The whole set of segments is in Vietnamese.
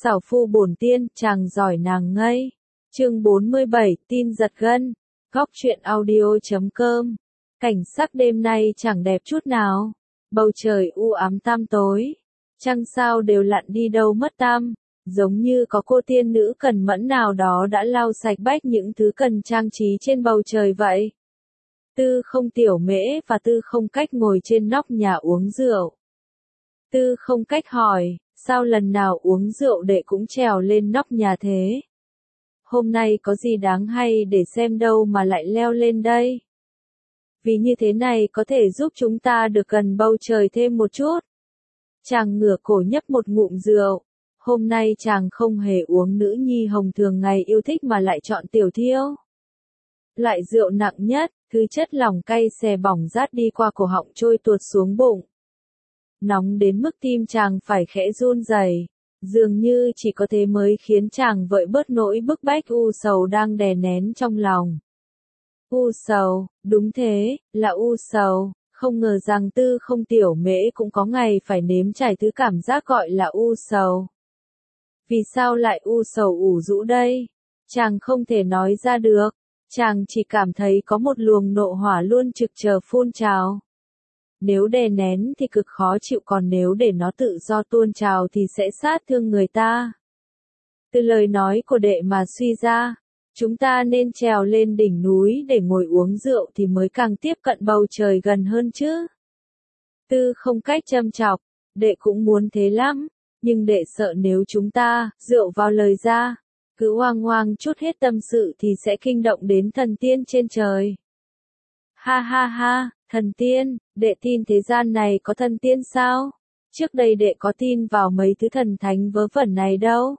Xảo phu bổn tiên, chàng giỏi nàng ngây. Chương 47, tin giật gân. Góc truyện audio.com. Cảnh sắc đêm nay chẳng đẹp chút nào. Bầu trời u ám tăm tối. Trăng sao đều lặn đi đâu mất tăm. Giống như có cô tiên nữ cẩn mẫn nào đó đã lau sạch bách những thứ cần trang trí trên bầu trời vậy. Tư không tiểu mễ và tư không cách ngồi trên nóc nhà uống rượu. Tư không cách hỏi, sao lần nào uống rượu đệ cũng trèo lên nóc nhà thế? Hôm nay có gì đáng hay để xem đâu mà lại leo lên đây? Vì như thế này có thể giúp chúng ta được gần bầu trời thêm một chút. Chàng ngửa cổ nhấp một ngụm rượu. Hôm nay chàng không hề uống nữ nhi hồng thường ngày yêu thích mà lại chọn tiểu thiêu. Loại rượu nặng nhất, thứ chất lỏng cay xè bỏng rát đi qua cổ họng trôi tuột xuống bụng. Nóng đến mức tim chàng phải khẽ run rẩy, dường như chỉ có thế mới khiến chàng vơi bớt nỗi bức bách u sầu đang đè nén trong lòng. U sầu, đúng thế, là u sầu, không ngờ rằng tư không tiểu mễ cũng có ngày phải nếm trải thứ cảm giác gọi là u sầu. Vì sao lại u sầu ủ rũ đây? Chàng không thể nói ra được, chàng chỉ cảm thấy có một luồng nộ hỏa luôn trực chờ phun trào. Nếu đè nén thì cực khó chịu, còn nếu để nó tự do tuôn trào thì sẽ sát thương người ta. Từ lời nói của đệ mà suy ra, chúng ta nên trèo lên đỉnh núi để ngồi uống rượu thì mới càng tiếp cận bầu trời gần hơn chứ. Tư không cách châm chọc, đệ cũng muốn thế lắm, nhưng đệ sợ nếu chúng ta rượu vào lời ra, cứ oang oang chút hết tâm sự thì sẽ kinh động đến thần tiên trên trời. Ha ha ha, thần tiên, đệ tin thế gian này có thần tiên sao? Trước đây đệ có tin vào mấy thứ thần thánh vớ vẩn này đâu.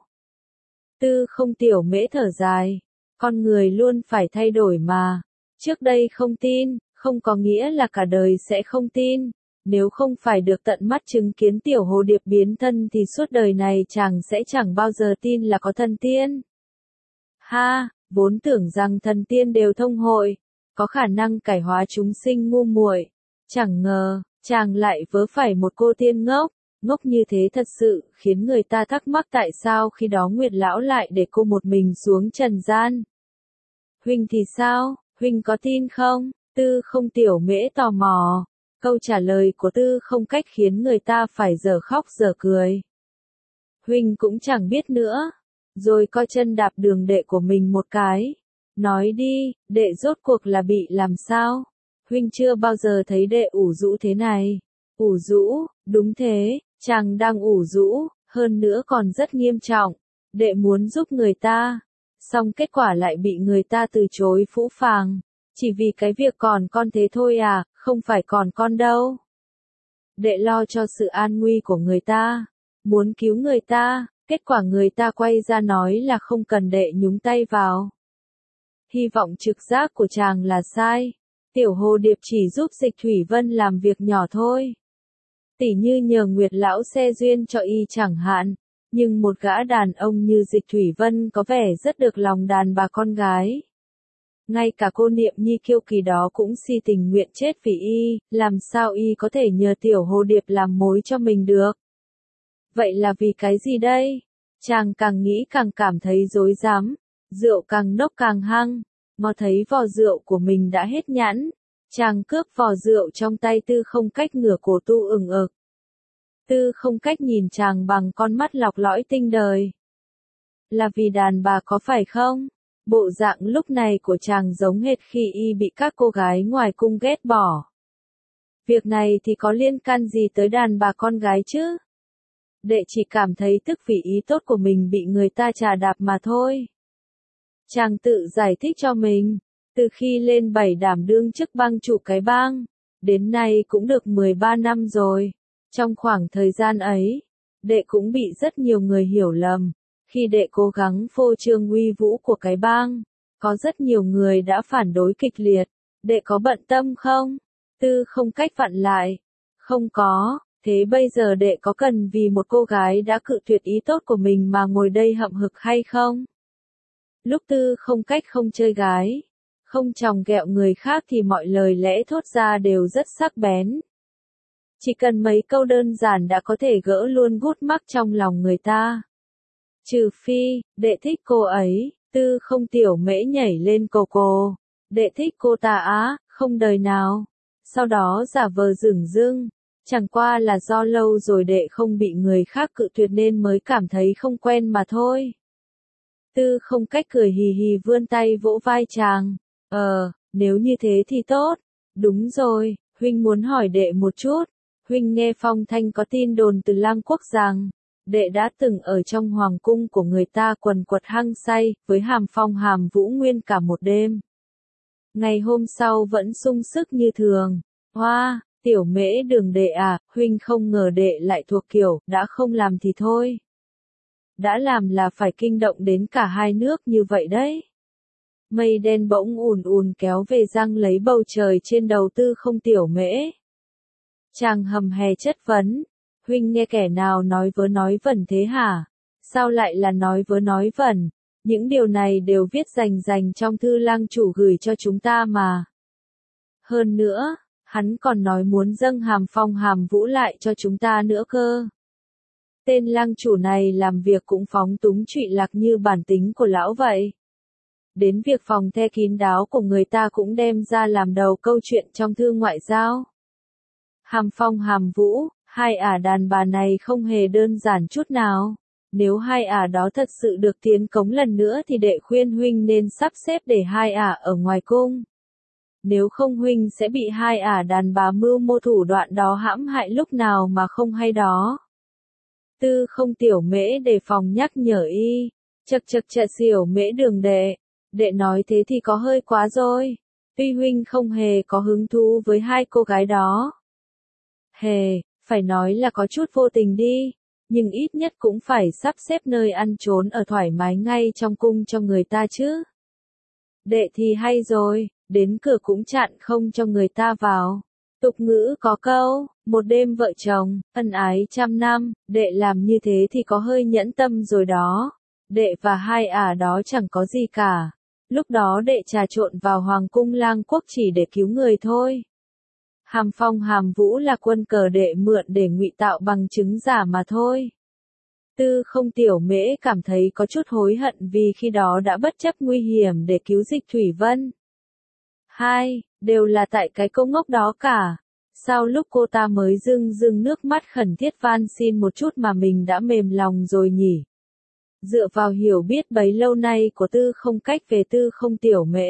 Tư không tiểu mễ thở dài, con người luôn phải thay đổi mà. Trước đây không tin, không có nghĩa là cả đời sẽ không tin. Nếu không phải được tận mắt chứng kiến tiểu hồ điệp biến thân thì suốt đời này chàng sẽ chẳng bao giờ tin là có thần tiên. Ha, vốn tưởng rằng thần tiên đều thông hội, có khả năng cải hóa chúng sinh ngu muội, chẳng ngờ, chàng lại vớ phải một cô tiên ngốc, ngốc như thế thật sự khiến người ta thắc mắc tại sao khi đó Nguyệt lão lại để cô một mình xuống trần gian. Huynh thì sao, huynh có tin không? Tư không tiểu mễ tò mò. Câu trả lời của tư không cách khiến người ta phải dở khóc dở cười. Huynh cũng chẳng biết nữa. Rồi co chân đạp đường đệ của mình một cái. Nói đi, đệ rốt cuộc là bị làm sao? Huynh chưa bao giờ thấy đệ ủ rũ thế này. Ủ rũ, đúng thế, chàng đang ủ rũ, hơn nữa còn rất nghiêm trọng. Đệ muốn giúp người ta, xong kết quả lại bị người ta từ chối phũ phàng. Chỉ vì cái việc còn con thế thôi à, không phải còn con đâu. Đệ lo cho sự an nguy của người ta, muốn cứu người ta, kết quả người ta quay ra nói là không cần đệ nhúng tay vào. Hy vọng trực giác của chàng là sai. Tiểu hồ điệp chỉ giúp Dịch Thủy Vân làm việc nhỏ thôi. Tỉ như nhờ Nguyệt lão xe duyên cho y chẳng hạn. Nhưng một gã đàn ông như Dịch Thủy Vân có vẻ rất được lòng đàn bà con gái. Ngay cả cô Niệm Nhi kiêu kỳ đó cũng si tình nguyện chết vì y, làm sao y có thể nhờ tiểu hồ điệp làm mối cho mình được? Vậy là vì cái gì đây? Chàng càng nghĩ càng cảm thấy rối rắm, rượu càng nốc càng hăng, ngó thấy vò rượu của mình đã hết nhãn, chàng cướp vò rượu trong tay tư không cách ngửa cổ tu ừng ực. Tư không cách nhìn chàng bằng con mắt lọc lõi tinh đời. Là vì đàn bà có phải không? Bộ dạng lúc này của chàng giống hệt khi y bị các cô gái ngoài cung ghét bỏ. Việc này thì có liên can gì tới đàn bà con gái chứ? Đệ chỉ cảm thấy tức vì ý tốt của mình bị người ta chà đạp mà thôi. Chàng tự giải thích cho mình, từ khi lên 7 đảm đương chức bang chủ cái bang, đến nay cũng được 13 năm rồi. Trong khoảng thời gian ấy, đệ cũng bị rất nhiều người hiểu lầm. Khi đệ cố gắng phô trương uy vũ của cái bang, có rất nhiều người đã phản đối kịch liệt. Đệ có bận tâm không? Tư không cách vặn lại. Không có, thế bây giờ đệ có cần vì một cô gái đã cự tuyệt ý tốt của mình mà ngồi đây hậm hực hay không? Lúc tư không cách không chơi gái, không chòng ghẹo người khác thì mọi lời lẽ thốt ra đều rất sắc bén. Chỉ cần mấy câu đơn giản đã có thể gỡ luôn gút mắc trong lòng người ta. Trừ phi, đệ thích cô ấy, Tư Không Tiểu Mễ nhảy lên cô. Đệ thích cô ta á, không đời nào. Sau đó giả vờ dửng dưng, chẳng qua là do lâu rồi đệ không bị người khác cự tuyệt nên mới cảm thấy không quen mà thôi. Tư Không Cách cười hì hì vươn tay vỗ vai chàng. Nếu như thế thì tốt. Đúng rồi, huynh muốn hỏi đệ một chút. Huynh nghe phong thanh có tin đồn từ Lang Quốc rằng, đệ đã từng ở trong hoàng cung của người ta quần quật hăng say, với Hàm Phong Hàm Vũ nguyên cả một đêm. Ngày hôm sau vẫn sung sức như thường. Hoa, Tiểu Mễ Đường đệ à, huynh không ngờ đệ lại thuộc kiểu, đã không làm thì thôi. Đã làm là phải kinh động đến cả hai nước như vậy đấy. Mây đen bỗng ùn ùn kéo về răng lấy bầu trời trên đầu Tư Không Tiểu Mễ. Chàng hầm hè chất vấn, huynh nghe kẻ nào nói vớ nói vẩn thế hả? Sao lại là nói vớ nói vẩn? Những điều này đều viết rành trong thư lang chủ gửi cho chúng ta mà. Hơn nữa, hắn còn nói muốn dâng Hàm Phong Hàm Vũ lại cho chúng ta nữa cơ. Tên lang chủ này làm việc cũng phóng túng trụy lạc như bản tính của lão vậy. Đến việc phòng the kín đáo của người ta cũng đem ra làm đầu câu chuyện trong thư ngoại giao. Hàm Phong Hàm Vũ, hai ả đàn bà này không hề đơn giản chút nào. Nếu hai ả đó thật sự được tiến cống lần nữa thì đệ khuyên huynh nên sắp xếp để hai ả ở ngoài cung. Nếu không huynh sẽ bị hai ả đàn bà mưu mô thủ đoạn đó hãm hại lúc nào mà không hay đó. Tư Không Tiểu Mễ đề phòng nhắc nhở y. Chậc Tiểu Mễ Đường đệ. Đệ nói thế thì có hơi quá rồi. Tuy huynh không hề có hứng thú với hai cô gái đó. Phải nói là có chút vô tình đi. Nhưng ít nhất cũng phải sắp xếp nơi ăn trốn ở thoải mái ngay trong cung cho người ta chứ. Đệ thì hay rồi, đến cửa cũng chặn không cho người ta vào. Tục ngữ có câu, một đêm vợ chồng, ân ái trăm năm, đệ làm như thế thì có hơi nhẫn tâm rồi đó. Đệ và hai ả đó chẳng có gì cả. Lúc đó đệ trà trộn vào Hoàng cung Lang Quốc chỉ để cứu người thôi. Hàm Phong Hàm Vũ là quân cờ đệ mượn để ngụy tạo bằng chứng giả mà thôi. Tư Không Tiểu Mễ cảm thấy có chút hối hận vì khi đó đã bất chấp nguy hiểm để cứu Dịch Thủy Vân. Đều là tại cái cô ngốc đó cả. Sao lúc cô ta mới rưng nước mắt khẩn thiết van xin một chút mà mình đã mềm lòng rồi nhỉ? Dựa vào hiểu biết bấy lâu nay của Tư Không Cách về Tư Không Tiểu Mễ,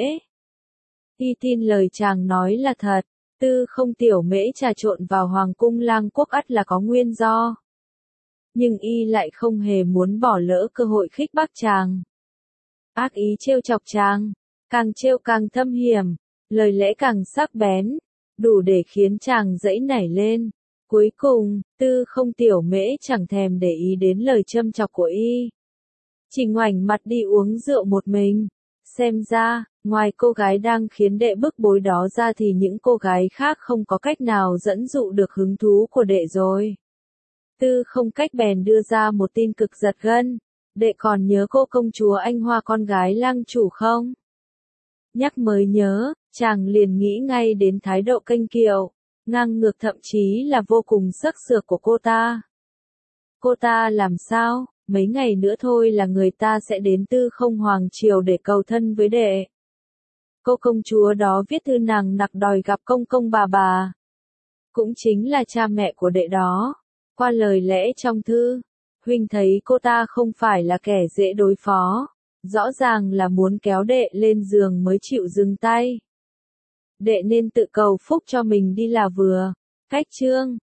y tin lời chàng nói là thật. Tư Không Tiểu Mễ trà trộn vào Hoàng cung Lang Quốc ắt là có nguyên do. Nhưng y lại không hề muốn bỏ lỡ cơ hội khích bác chàng. Ác ý trêu chọc chàng, càng trêu càng thâm hiểm, lời lẽ càng sắc bén, đủ để khiến chàng giãy nảy lên. Cuối cùng, Tư Không Tiểu Mễ chẳng thèm để ý đến lời châm chọc của y. Chỉ ngoảnh mặt đi uống rượu một mình. Xem ra, ngoài cô gái đang khiến đệ bức bối đó ra thì những cô gái khác không có cách nào dẫn dụ được hứng thú của đệ rồi. Tư Không Cách bèn đưa ra một tin cực giật gân. Đệ còn nhớ cô công chúa Anh Hoa con gái lang chủ không? Nhắc mới nhớ, chàng liền nghĩ ngay đến thái độ kênh kiệu, ngang ngược thậm chí là vô cùng sắc sược của cô ta. Cô ta làm sao? Mấy ngày nữa thôi là người ta sẽ đến Tư Không Hoàng Triều để cầu thân với đệ. Cô công chúa đó viết thư nằng nặc đòi gặp công công bà. Cũng chính là cha mẹ của đệ đó. Qua lời lẽ trong thư, huynh thấy cô ta không phải là kẻ dễ đối phó. Rõ ràng là muốn kéo đệ lên giường mới chịu dừng tay. Đệ nên tự cầu phúc cho mình đi là vừa. Cách chương